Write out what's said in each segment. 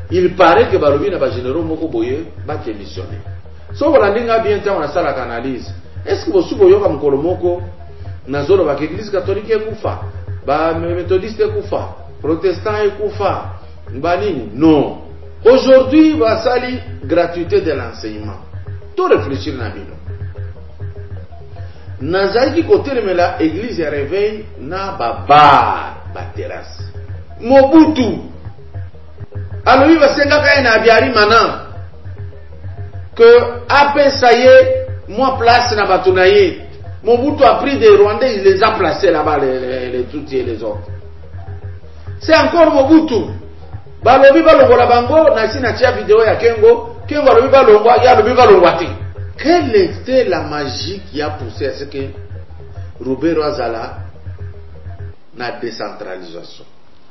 Il paraît que balobi na ba généraux moko boye ba démissionner. So voilà ndinga bien temps na sala analyse. Est-ce que vous souboyo comme kolomoko na zolo ba église catholique ekufa, ba méthodiste ekufa, protestant ekufa, ba nini? Non. Aujourd'hui va sali gratuité de l'enseignement. Tout réfléchir na bino. Nazaki côté de la église ya réveil na ba bar, ba terrasse. Mobutu alors il va se faire un abiari maintenant que après ça y est, moi place na batunaye. Mobutu a pris des Rwandais, il les a placés là-bas, les Tutsis et les autres. C'est encore Mobutu. Balobi balongola bango na si na tia vidéo ya Kengo balobi balongwa ya lobi balongwa te. Quelle était la magie qui a poussé à ce que Robert Azala na décentralisation?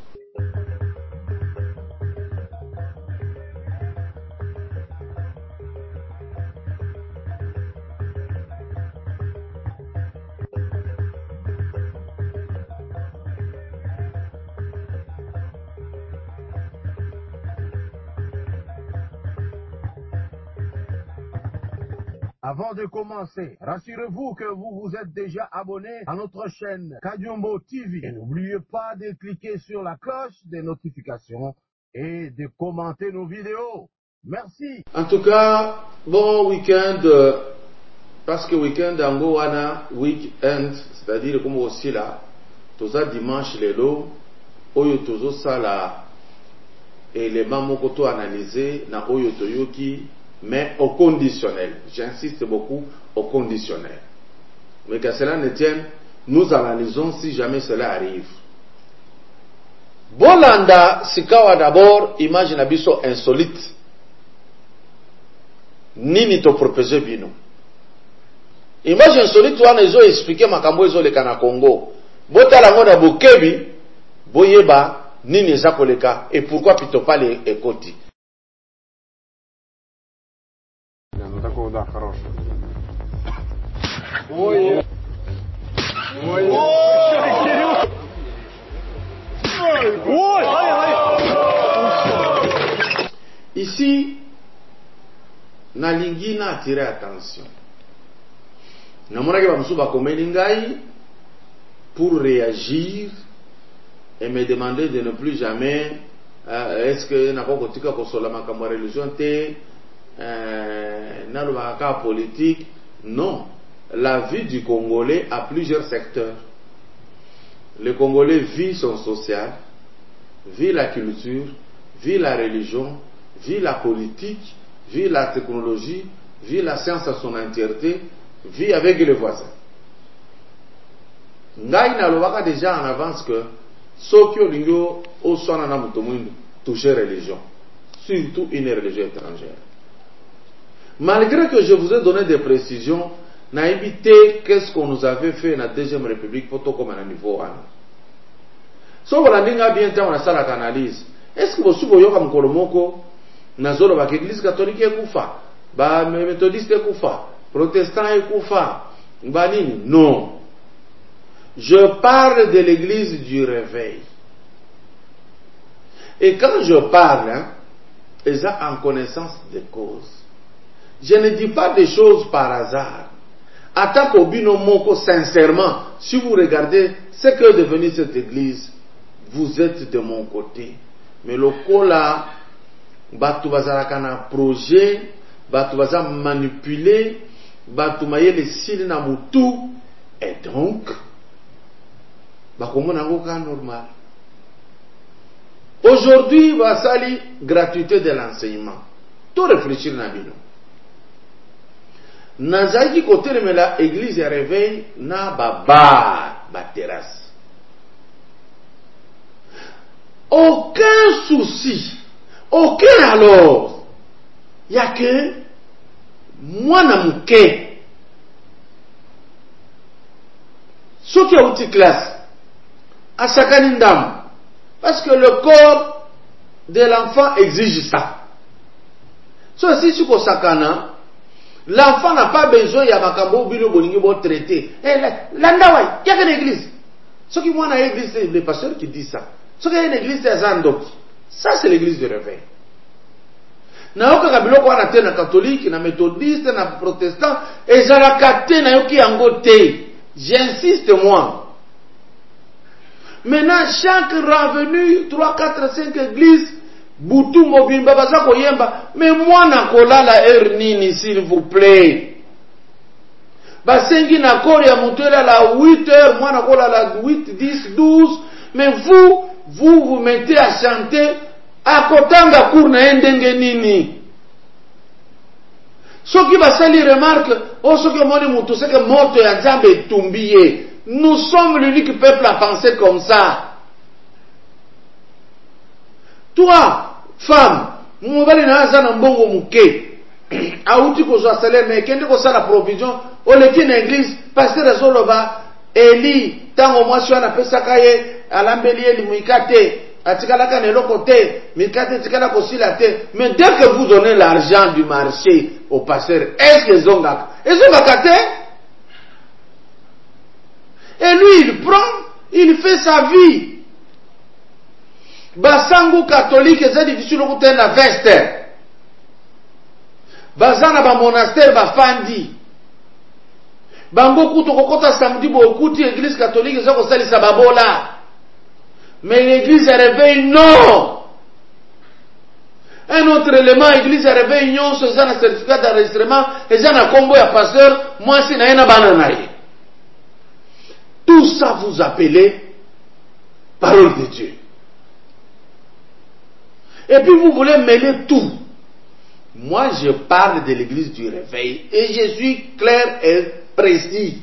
Avant de commencer, rassurez-vous que vous vous êtes déjà abonné à notre chaîne Kadiombo TV. Et n'oubliez pas de cliquer sur la cloche des notifications et de commenter nos vidéos. Merci. En tout cas, bon week-end, parce que week-end ango wana week-end, c'est-à-dire comme aussi là, toza dimanche lelo, oyo tozo sala élément moko to analyser na oyo toyoki, mais au conditionnel. J'insiste beaucoup au conditionnel. Mais qu'à cela ne tienne, nous analysons si jamais cela arrive. Bolanda sikawa d'abord image na biso insolite. Nini to proposer bino. Image insolite wana ezo expliquer makambo ezo leka na Congo. Botala ngo na bokebi boyeba nini eza koleka et pourquoi pitopale ekoti. Да, хороший. Ой. Ой. Ici, nalingi na attirer attention. Namonaki ba musu ba komeli ngai pour réagir et me demander de ne plus jamais est-ce que na ko kotika ko sola makambo religion te na politique. Non, la vie du Congolais a plusieurs secteurs. Le Congolais vit son social, vit la culture, vit la religion, vit la politique, vit la technologie, vit la science à son entièreté, vit avec les voisins. Ngai na lobaka déjà en avance que soki olingo oswana na muto mwindu toucher religion, surtout une religion étrangère. Malgré que je vous ai donné des précisions, n'a évité qu'est-ce qu'on nous avait fait dans la Deuxième République pour tout comme à un niveau 1. So voilà ninga bien temps na sala analyse. Est-ce que vous souboyo comme kolomoko na zolo ba église catholique ekufa, ba méthodiste ekufa, protestant ekufa, ba nini? Non. Je parle de l'église du réveil. Et quand je parle, ils ont en connaissance des causes. Je ne dis pas des choses par hasard. Atako bino moko sincèrement, si vous regardez ce que est devenu cette église, vous êtes de mon côté. Mais le kola, batu bazalaka na projet, batu baza manipulé, batu maye les signes na mutu, et donc, bakomona ngo ka normal. Aujourd'hui, va sali gratuité de l'enseignement. Tout réfléchir na bino. Nazaki côté de la église ya réveil na ba bar, ba terrasse. Aucun souci, aucun alors. Il y a que moi na muke. Ce qui est outil classe, à sakani ndam. Parce que le corps de l'enfant exige ça. So si tu ko sakana, l'enfant n'a pas besoin ya makambo bino bolingi bo traiter. Eh landa wai, il y a une église. Ce qui moi na église, c'est le pasteur qui dit ça. Ce qui est une église c'est Zandoki. Ça c'est l'église de réveil. na yoka biloko wana te na catholique na méthodiste na protestant ezalaka te na yoki yango te. J'insiste moi. Maintenant chaque revenu 3 4 5 églises butu mobimba baza koyemba, mais moi na kolala nini s'il vous plaît. Basengi na kore ya mutela la 8h, moi na kolala 8 10 12, mais vous mettez à chanter akotanga cour na endenge nini. Soki basali remarque, soki moni mutu seke moto ya Nzambe tumbiye. Nous sommes l'unique peuple à penser comme ça. Toi, femme, mobali na aza na mbongo muke. Auti ko zo salaire mais kende ko sala provision, o leki na église, pasteur azoloba Eli tango mwasi wana pesa kaye alambeli eli muikate. Atikalaka neloko te, mikate tikala kosila te. Mais dès que vous donnez l'argent du marché au pasteur, est-ce que zongaka? Ezongaka te? Et lui il prend, il fait sa vie. Basangu catholique eza difficile okutenda na veste. Bazana ba monastère ba fandi. Bango kuto kokota samedi bo okuti église catholique eza ko salisa babola. Mais l'église a réveillé, non. Un autre élément, l'église a réveillé, non, c'est un certificat d'enregistrement, et un combo à pasteur, moi c'est un bananaï. Tout ça vous appelez parole de Dieu. Et puis vous voulez mêler tout. Moi je parle de l'église du réveil, et je suis clair et précis.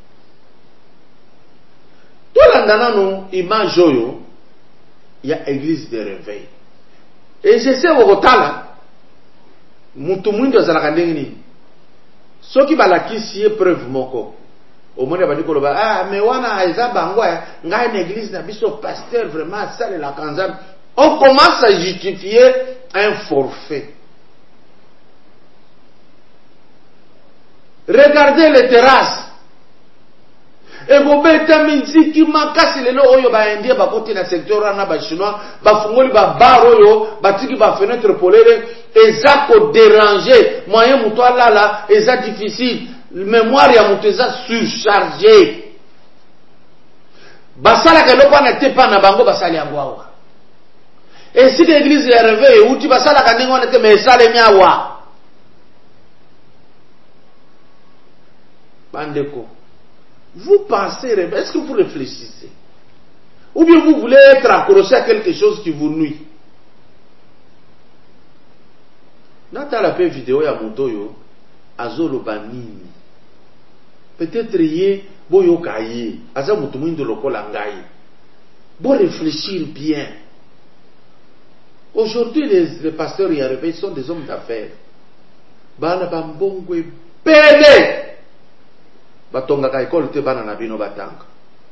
Tout l'andana image joyo. Il y a église de réveil. Et je sais au Rotala, mutu mwingi azalaka ndenge nini. Soki balakisi preuve moko. Au monde ba dikolo ba mais wana eza bango ngai na église na biso pasteur vraiment sale la kanzam. On commence à justifier un forfait. Regardez les terrasses. Et vous mettez miziki makasi lelo oyo ba indien ba côté na secteur na ba chinois ba fungoli ba bar oyo ba tiki ba fenêtre polele eza ko déranger moyen muto alala eza difficile mémoire ya muto eza surchargé basala ke lokwa na tepa na bango basali yango. Et si l'église est réveillée ou tu basala ka ndenge wana te mais sale miawa bandeko. Vous pensez, est-ce que vous réfléchissez? Ou bien vous voulez être accroché à quelque chose qui vous nuit? Nata la paix vidéo ya motoyo azolo banini. Peut-être yé boyo kaye aza mutumindo lokola ngai. Bon réfléchir bien. Aujourd'hui les pasteurs y arrivés sont des hommes d'affaires. Bana bambongwe pele. Batongaka école te bana na bino batanga.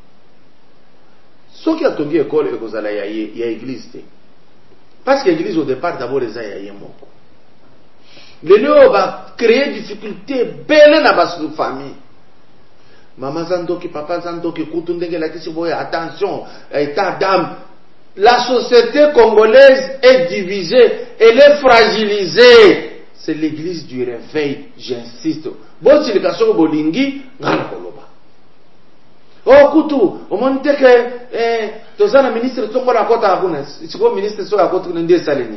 Soki atongi école ekozala ya église te. Parce que l'église au départ d'abord eza ya ye moko. Lelo va créer difficulté belle na basu famille. Maman zandoki papa zandoki kutu ndenge la kisi boya attention état d'âme. La société congolaise est divisée, elle est fragilisée. C'est l'église du réveil, j'insiste. Bon, si le cas sur Bolingi, ngana koloba. Oh, kutu, au moment que, tozana ministre tongo la kota akuna, si ko ministre so la kota kunende salini.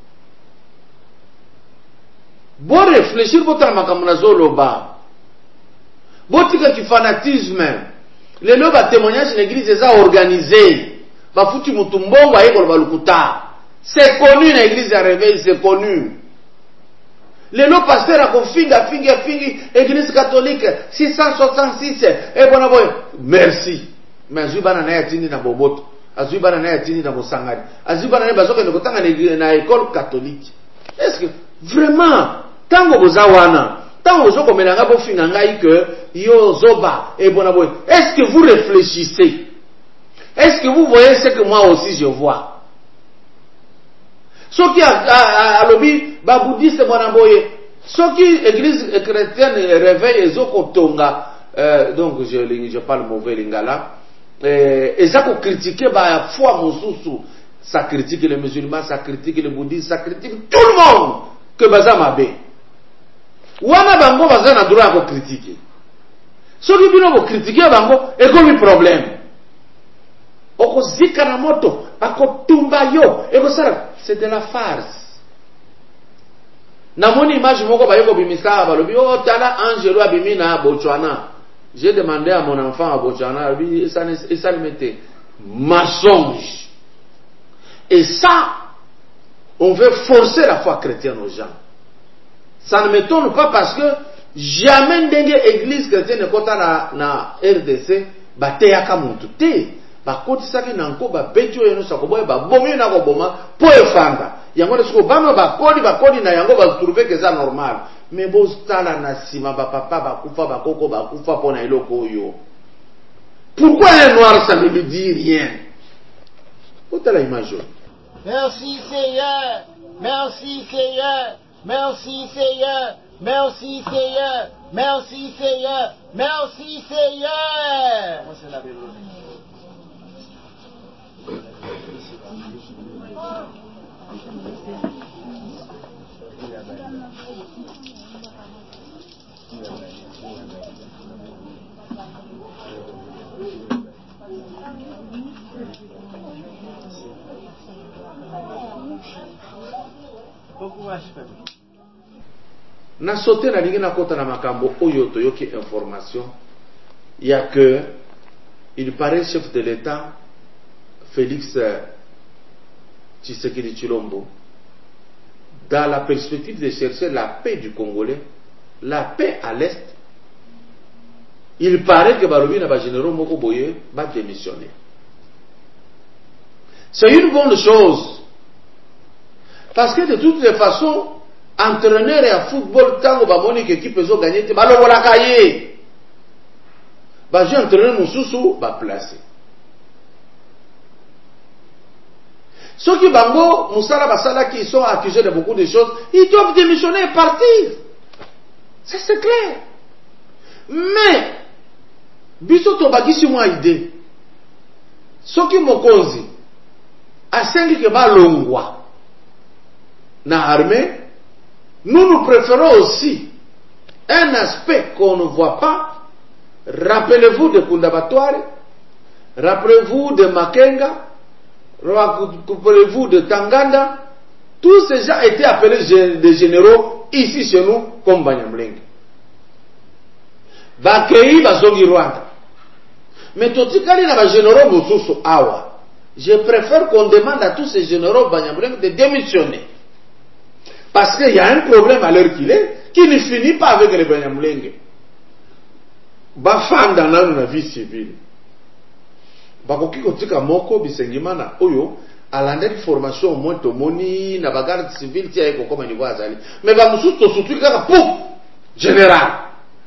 Bon, réfléchir bota makamuna zoloba. Botika ki fanatisme. Les loba témoignage l'église est organisée. Ba futi mutumbongo aye koloba lukuta. C'est connu l'église à réveil, c'est connu. Les lots pasteurs a confinga, église catholique, 666, et bon, merci. Mais Azubana na yatini na boboto, Azubana na yatini na bosangari, Azubana na bazoka na kotanga na école catholique. Est-ce que, vraiment, tango bozawana, tango bozoko menanga bofinga ngai que, yo zoba, et bon, est-ce que vous réfléchissez? Est-ce que vous voyez ce que moi aussi je vois? Ce qui a lobby, ba bouddhiste bonamboye, ce qui église chrétienne réveille et zokotonga, donc je parle mauvais lingala, et ça pour critiquer ba foi mosusu, ça critique les musulmans, ça critique les bouddhistes, ça critique tout le monde. que baza mabe. Wana bango baza na droit à critiquer. Soki bino ko critiquer bango et comme problème. Oko zika na moto, bako tumba yo, eko sara, c'est de la farce. Na moni image moko ba yoko bimisa balobi oh tala Angelo abimi na Botswana. J'ai demandé à mon enfant à Botswana, lui ça le mettait mensonge. Et ça on veut forcer la foi chrétienne aux gens. Ça ne m'étonne pas parce que jamais ndenge église chrétienne kota na RDC bateyaka muntu te. Bakotisaki nanko babejo yeno sakoboye babomi na koboma po efanda. Yango lesko bano bakoli na yango ba trouver que ça normal. Mais bozala na sima ba papa bakufa bakoko bakufa pona eloko yo. Pourquoi un noir ça ne lui dit rien? Ota la image. Merci Seigneur, merci Seigneur, merci Seigneur, merci Seigneur, merci Seigneur, merci Seigneur. Na sauté na lingi na kota na makambo oyo toyoki information il y a que il paraît chef de l'État Félix Tshisekedi Tshilombo dans la perspective de chercher la paix du Congolais, la paix à l'Est, il paraît que balobi na ba généraux moko boye ba démissionner. C'est une bonne chose parce que de toutes les façons entraîneur ya football tango ba moni que équipe zo gagner te balobola kaye ba je entraîneur mususu ba placer. Ceux qui bango musala basala qui sont accusés de beaucoup de choses, ils doivent démissionner et partir. Ça c'est clair. Mais biso to bagisi moi idée. Ceux qui mokonzi asengi ke balongwa na armée. Nous préférons aussi un aspect qu'on ne voit pas. Rappelez-vous de Kundabatware, rappelez-vous de Makenga, rappelez-vous de Tanganda. Tous ces gens étaient appelés des généraux ici chez nous comme Banyamulenge. Bakei Bazongi Rwanda. Mais totikali na ba généraux mosusu awa. Je préfère qu'on demande à tous ces généraux Banyamulenge de démissionner. Parce qu'il y a un problème à l'heure qu'il est, qui ne finit pas avec les Banyamulenge. Bafanda nanu na vie civile. Bakoki kotika moko bisengimana oyo alanda formation au moins tomoni na bagarde civile tia eko comme niveau azali. Mais ba musuto surtout kaka pouf général.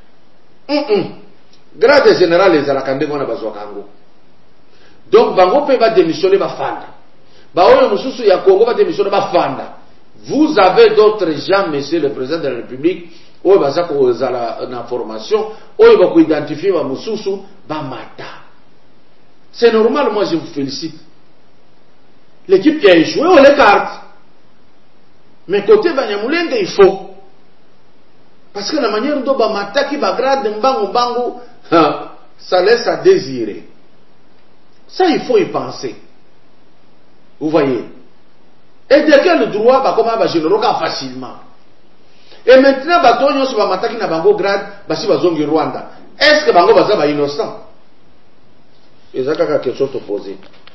Grade général les alakande ngona bazwa kango. Donc bango pe ba démissionner bafanda. Ba oyo mususu ya Congo ba démissionner bafanda. Vous avez d'autres gens, monsieur le président de la République, où vous avez une formation, où vous avez identifié Moussoussou, Bamata. C'est normal, moi je vous félicite. L'équipe qui a échoué, on l'écarte. Mais côté Banyamulenge, il faut. Parce que la manière dont Bamata qui bagrade Mbangu, ça laisse à désirer. Ça, il faut y penser. Vous voyez. Et de quel droit bah comment va généraux facilement. Et maintenant bah tonyo sur mataki na bango grade bah si bazongi Rwanda. Est-ce que bango baza ba innocent? Et ça quelque question te poser.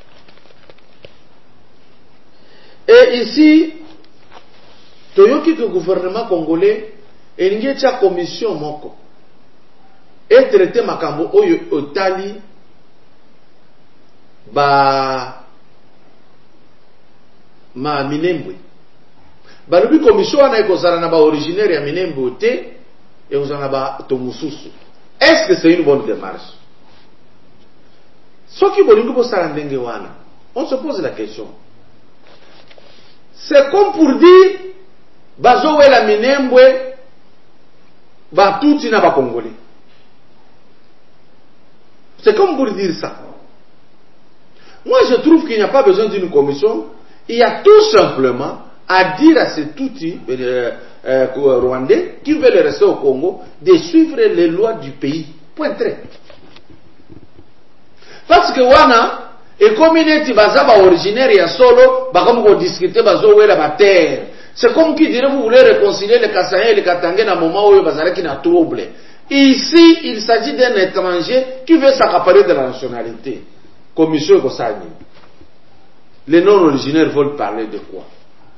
Et ici toyoki que le gouvernement congolais elingi tia commission moko et traiter makambo oyo otali ba ma Minembwe. Balobi commission wana ekozala na ba originaire ya Minembwe te et ozana ba tomususu. Est-ce que c'est une bonne démarche? Soki bolingo bosala ndenge wana, on se pose la question. C'est comme pour dire bazo wela Minembwe ba tuti na ba Congolais. C'est comme pour dire ça. Moi je trouve qu'il n'y a pas besoin d'une commission. Il y a tout simplement à dire à ces Tutsis rwandais qui veulent rester au Congo de suivre les lois du pays. Point très. Parce que wana et comme neti bazaba originaire ya solo comme on discuter bazo wela ba terre. C'est comme qui dirait vous voulez réconcilier les Kasaïens et les Katangais dans un moment où bazalaki na trouble. Ici, il s'agit d'un étranger qui veut s'accaparer de la nationalité. Commission Kosani. Les non-originaires veulent parler de quoi?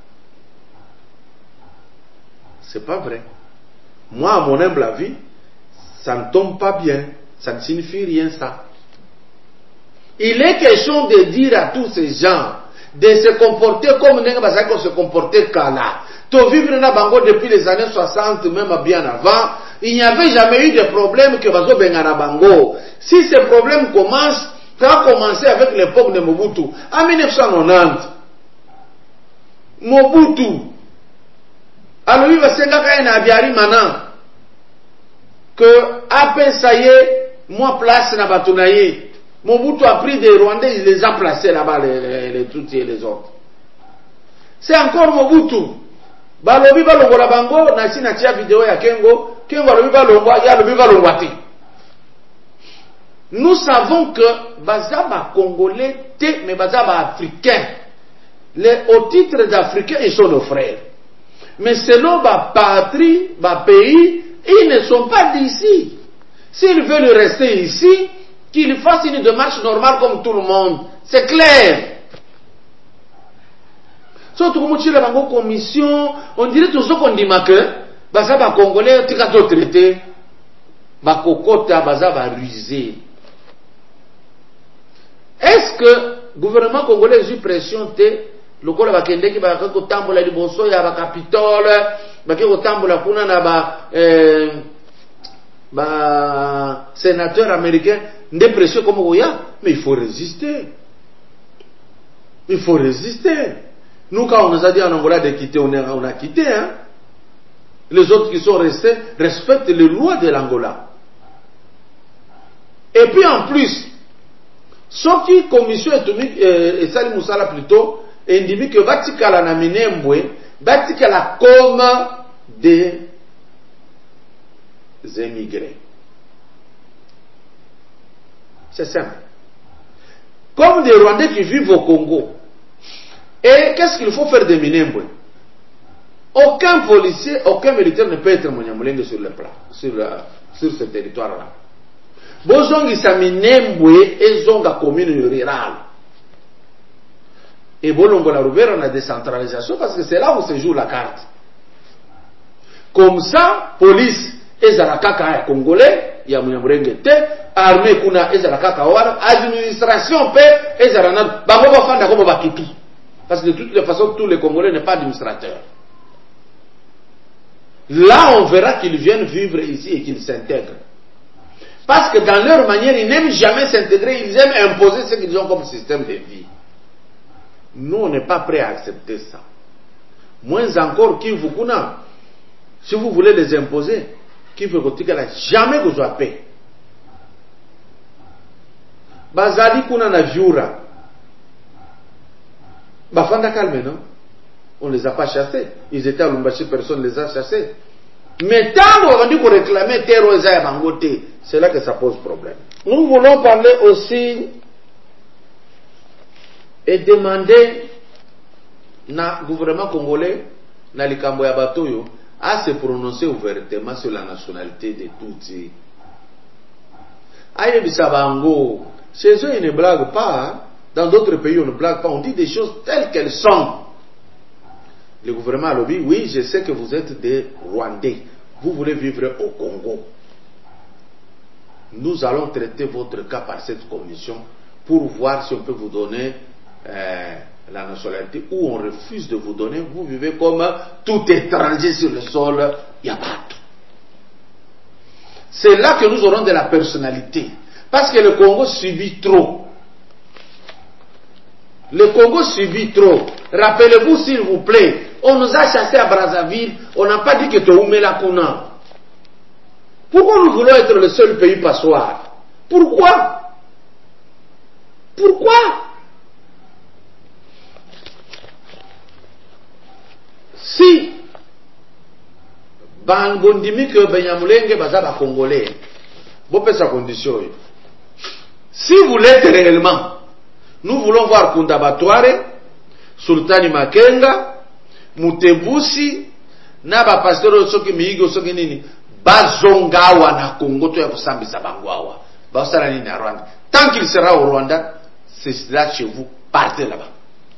C'est pas vrai. Moi, à mon humble avis, ça ne tombe pas bien. Ça ne signifie rien, ça. Il est question de dire à tous ces gens de se comporter comme on se comportait Kala. To vivre na Bango depuis les années 60, même bien avant, il n'y avait jamais eu de problème que Bazo Bengana Bango. Si ces problèmes commencent, ça a commencé avec l'époque de Mobutu. En 1990, Mobutu, alors il va se dire maintenant que après ça y est, moi place na Batunaye. Mobutu a pris des Rwandais, il les a placés là-bas, les Tutsis et les autres. C'est encore Mobutu. Balobi balongo la bango, nasi na tia vidéo ya Kengo lobi balongo, ya lobi balongo ati. Nous savons que bazaba congolais, mais bazaba africain. Au titre d'africains, ils sont nos frères. Mais selon ma patrie, ma pays, ils ne sont pas d'ici. S'ils veulent rester ici, qu'ils fassent une démarche normale comme tout le monde. C'est clair. Surtout comme tu l'as en commission, on dirait tout ce qu'on dit que bazaba congolais, tika to traité, ba kokota bazaba rusé. Est-ce que le gouvernement congolais a eu pression le col va kende ki ba ko tambola liboso ya ba capitole ba ki ko tambola kuna na ba sénateur américain des pression comme Oya, mais il faut résister. Il faut résister. Nous quand on nous a dit en Angola de quitter, on a quitté hein. Les autres qui sont restés respectent les lois de l'Angola. Et puis en plus, sauf qui commission et Salim Moussala plutôt indique que Vatikala na Minembwe, Vatikala comme des émigrés. C'est simple. Comme des Rwandais qui vivent au Congo. Et qu'est-ce qu'il faut faire de Minembwe? Aucun policier, aucun militaire ne peut être Monyamulenge sur le plan, sur ce territoire-là. Bozongi sa Minembwe et zonga commune rurale. Et Bolongo la Rouvera on a décentralisation parce que c'est là où se joue la carte. Comme ça, police et Zarakaka congolais, il y a Monyamulenge te, armée kuna et Zarakaka wala, administration paix et Zaranat, bango bafanda comme bakiti. Parce que de toutes les façons, tous les Congolais n'est pas administrateurs. Là, on verra qu'ils viennent vivre ici et qu'ils s'intègrent. Parce que dans leur manière, ils n'aiment jamais s'intégrer, ils aiment imposer ce qu'ils ont comme système de vie. Nous, on n'est pas prêts à accepter ça. Moins encore, qui vous connaît. Si vous voulez les imposer, qui veut que jamais vous soyez paix. Bazali kuna na viura. Bafanda calme, non? On ne les a pas chassés. Ils étaient à Lumbashi, personne ne les a chassés. Mais tant qu'on dit qu'on réclamait terre aux Bangote, c'est là que ça pose problème. Nous voulons parler aussi et demander na gouvernement congolais, na likambo ya batoyo, à se prononcer ouvertement sur la nationalité de Tutsi. Aïe Bissabango, chez eux ils ne blaguent pas, hein? Dans d'autres pays, on ne blague pas. On dit des choses telles qu'elles sont. Le gouvernement a dit, oui, je sais que vous êtes des Rwandais. Vous voulez vivre au Congo. Nous allons traiter votre cas par cette commission pour voir si on peut vous donner la nationalité ou on refuse de vous donner. Vous vivez comme tout étranger sur le sol Yabato. C'est là que nous aurons de la personnalité. Parce que le Congo subit trop. Le Congo subit trop. Rappelez-vous s'il vous plaît, on nous a chassés à Brazzaville, on n'a pas dit que Toume la Kuna. Pourquoi nous voulons être le seul pays passoire? Pourquoi? Pourquoi? Si Bangondimi que Benyamulenge Bazaba Congolais, bon peut sa condition. Si vous l'êtes réellement, nous voulons voir Kundabatware, Sultani Makenga, Mutebusi, Naba Pasteur Soki Miigo Soki Nini, Bazongawa na Congo to ya kusambisa Bangwawa. Basara nini na Rwanda. Tant qu'il sera au Rwanda, c'est là chez vous, partez là-bas.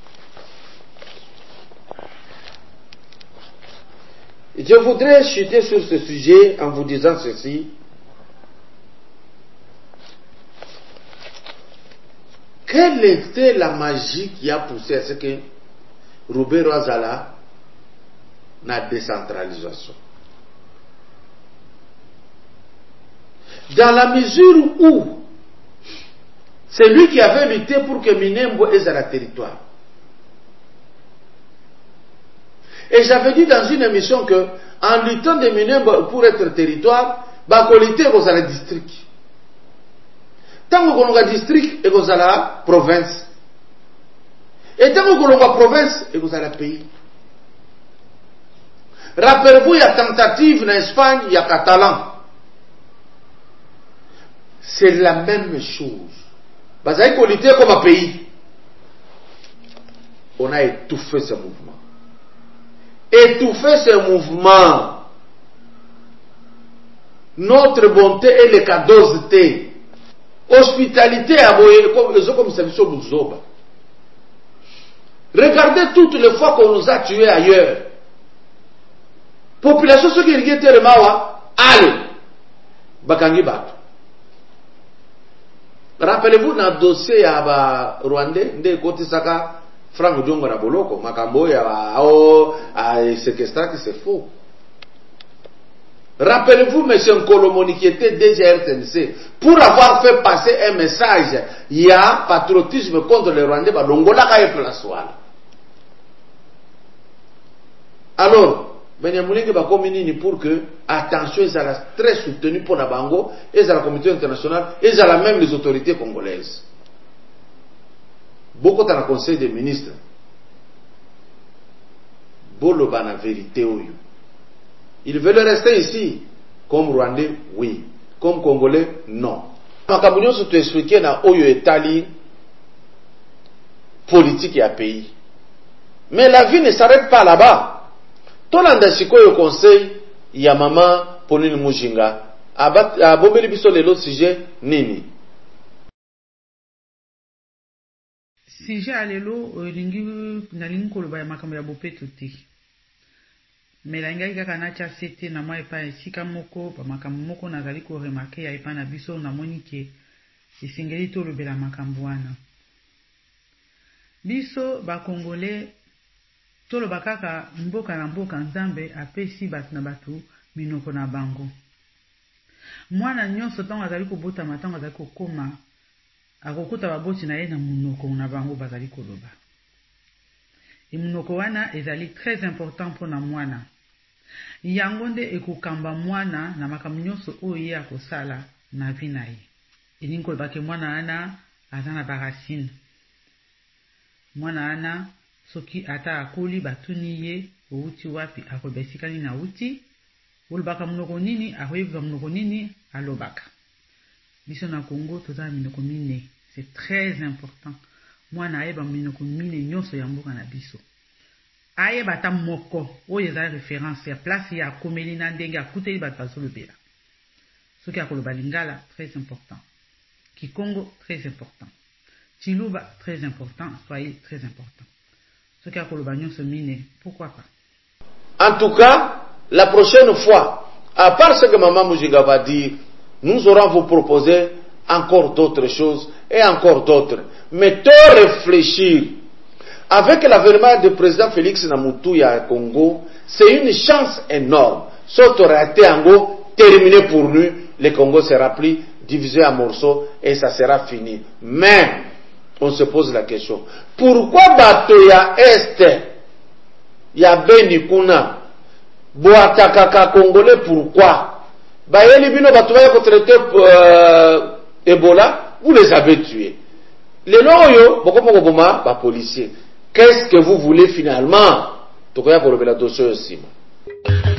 Je voudrais chuter sur ce sujet en vous disant ceci. Quelle était la magie qui a poussé à ce que Robert Rwazala n'a décentralisation? Dans la mesure où c'est lui qui avait lutté pour que Minembwe ait un territoire. Et j'avais dit dans une émission que, en luttant de Minembwe pour être territoire, Bakolité est un district. Tant qu'on a district, et qu'on a la province. Et tant qu'on a province, et qu'on a le pays. Rappelez-vous, il y a tentative en Espagne, il y a catalan. C'est la même chose. Parce qu'on luttait comme un pays. On a étouffé ce mouvement. Étouffer ce mouvement. Notre bonté est le cadosité. Hospitalité à comme ça. Regardez toutes les fois qu'on nous a tués ailleurs. Population ce qui est le mawa, allez, bakangi batu. Rappelez-vous dans le dossier à Rwandais, de côté saka. Franck Diongo na Boloko, Makambo ya séquestrat que c'est faux. Rappelez-vous M. Nkolomoni qui était DGRTNC, pour avoir fait passer un message, il y a patriotisme contre les Rwandais, l'Ongola a été place. Alors, Benyamulenge Bakominini pour que, attention, ils soient très soutenus pour la Bango, et la communauté internationale, et même les autorités congolaises. Beaucoup dans le conseil des ministres. Boloba na vérité oyo. Ils veulent rester ici. Comme Rwandais, oui. Comme Congolais, non. Makabunyo se te expliquer na oyo etali politique ya pays. Mais la vie ne s'arrête pas là-bas. Tolanda sikoyo conseil ya mama Pauline Mujinga. Abomeli biso lelo sujet nini. Sujet alelo nalingi koloba ya makambo ya bopeto te. Mais la ngai kaka na tia sete na moi epa esika moko pa makambo moko nazali ko remarquer ya epa na biso na moni ke esengeli tolobela makambo wana. Biso ba Congolais toloba kaka mboka na mboka Nzambe apesi batu na batu minoko na bango. Mwana nyonso ntango azali kobotama ntango azali kokoma akokuta baboti na ye na munoko na bango bazali koloba. E munoko wana ezali très important mpona mwana. Yango nde ekokamba mwana na makambo nyonso oyo ye akosala na vi na ye. Elingi koloba ke mwana wana aza na baracine. Mwana wana soki ata akoli batuni ye outi wapi akoloba esika nini auti, olobaka munoko nini akoyebisa munoko nini alobaka. Biso na Congo toza minoko mine. C'est très important. Mwana ayeba minoko mine nyonso ya mboka na biso. Ayeba ta moko oyo eza référence ya place ya komeli na ndenge akuteli bato bazolobela. Soki akoloba Lingala, très important. Kikongo, très important. Chiluba, très important. Soyez très important. Soki akoloba nyonso mine, pourquoi pas? En tout cas, la prochaine fois, à part ce que Maman Mujinga va dire, nous aurons vous proposer encore d'autres choses et encore d'autres. Mais tout réfléchir. Avec l'avènement du président Félix Namutu à Congo, c'est une chance énorme. Sauf aurait été en gros terminé pour nous, le Congo sera pris, divisé en morceaux et ça sera fini. Mais, on se pose la question, pourquoi Batoya Est, ya Beni Kuna, Boatakaka Congolais, pourquoi? Bayeli Bino Batoya pour traiter Ebola, vous les avez tués. Les loyaux, beaucoup de policiers. Qu'est-ce que vous voulez finalement? tokoya kolobela dossier oyo nsima.